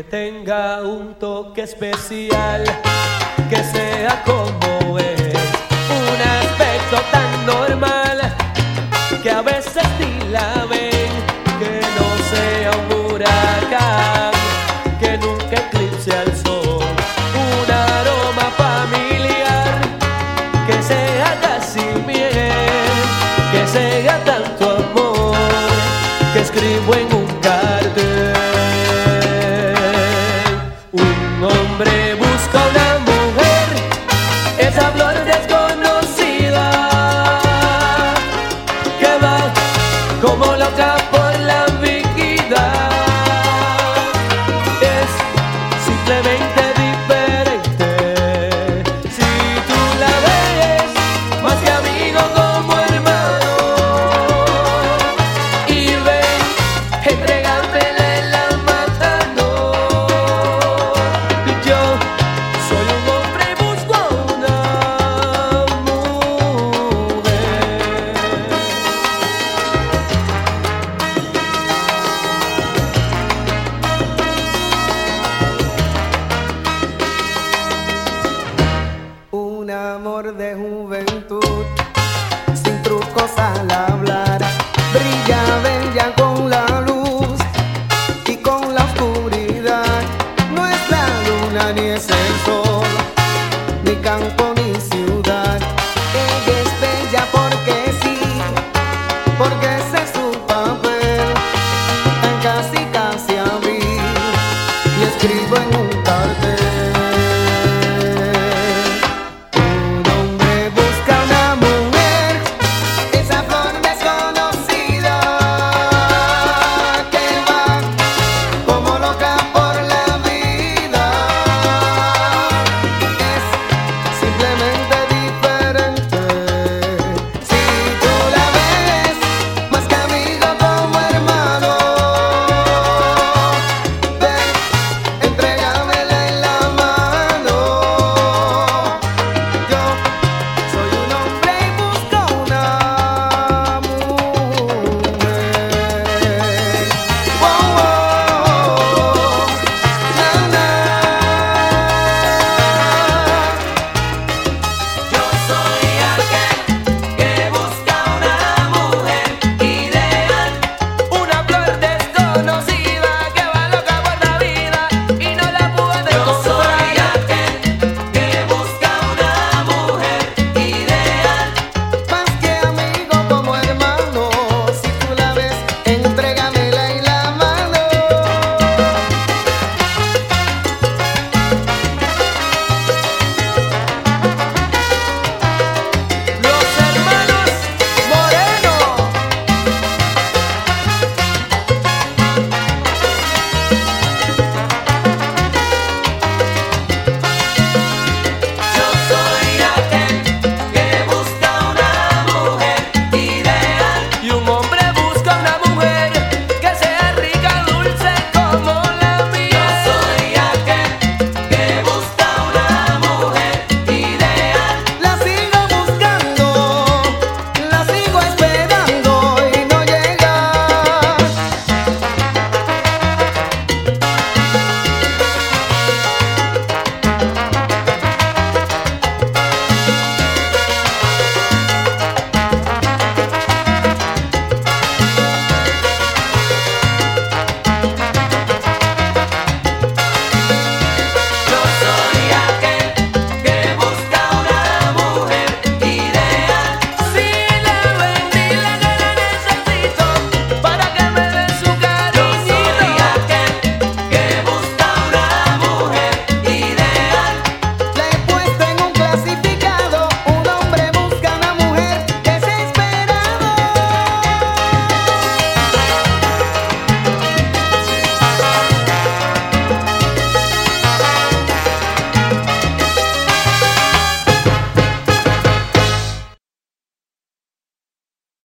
tenga un toque especial, que sea como es, un aspecto tan normal, que a veces ni la ven, que no sea un huracán, que nunca eclipse al sol, un aroma familiar, que sea casi miel, que sea tanto amor, que escribo en un cartel. Un hombre busca una mujer, esa flor desconocida, que va como loca por la vida. Es simplemente diferente. Si tú la ves, más que amigo, como hermano, y ven, entregármele la mano. Yo soy un hombre y busco una mujer. Un amor de juventud, sin trucos al hablar, brilla bella con la luz y con la oscuridad. No es la luna ni es el sol, ni campo ni ciudad. Ella es bella porque sí, porque ese es su papel, tan casi casi a mí, y escribo en un cartel.